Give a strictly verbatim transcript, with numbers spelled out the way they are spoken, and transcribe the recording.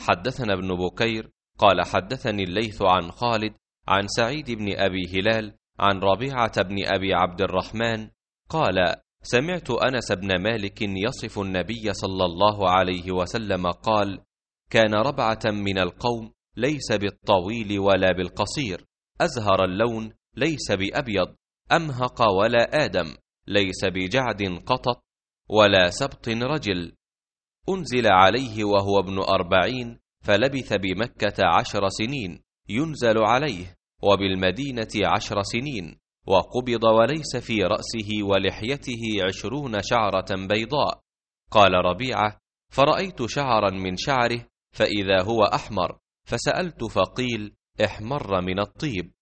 حدثنا ابن بكير قال حدثني الليث عن خالد عن سعيد بن أبي هلال عن ربيعة بن أبي عبد الرحمن قال سمعت أنس بن مالك يصف النبي صلى الله عليه وسلم قال كان ربعة من القوم ليس بالطويل ولا بالقصير، أزهر اللون ليس بأبيض، أمهق ولا آدم، ليس بجعد قطط ولا سبط رجل. أنزل عليه وهو ابن أربعين، فلبث بمكة عشر سنين ينزل عليه، وبالمدينة عشر سنين، وقبض وليس في رأسه ولحيته عشرون شعرة بيضاء. قال ربيعة فرأيت شعرا من شعره فإذا هو أحمر، فسألت فقيل احمر من الطيب.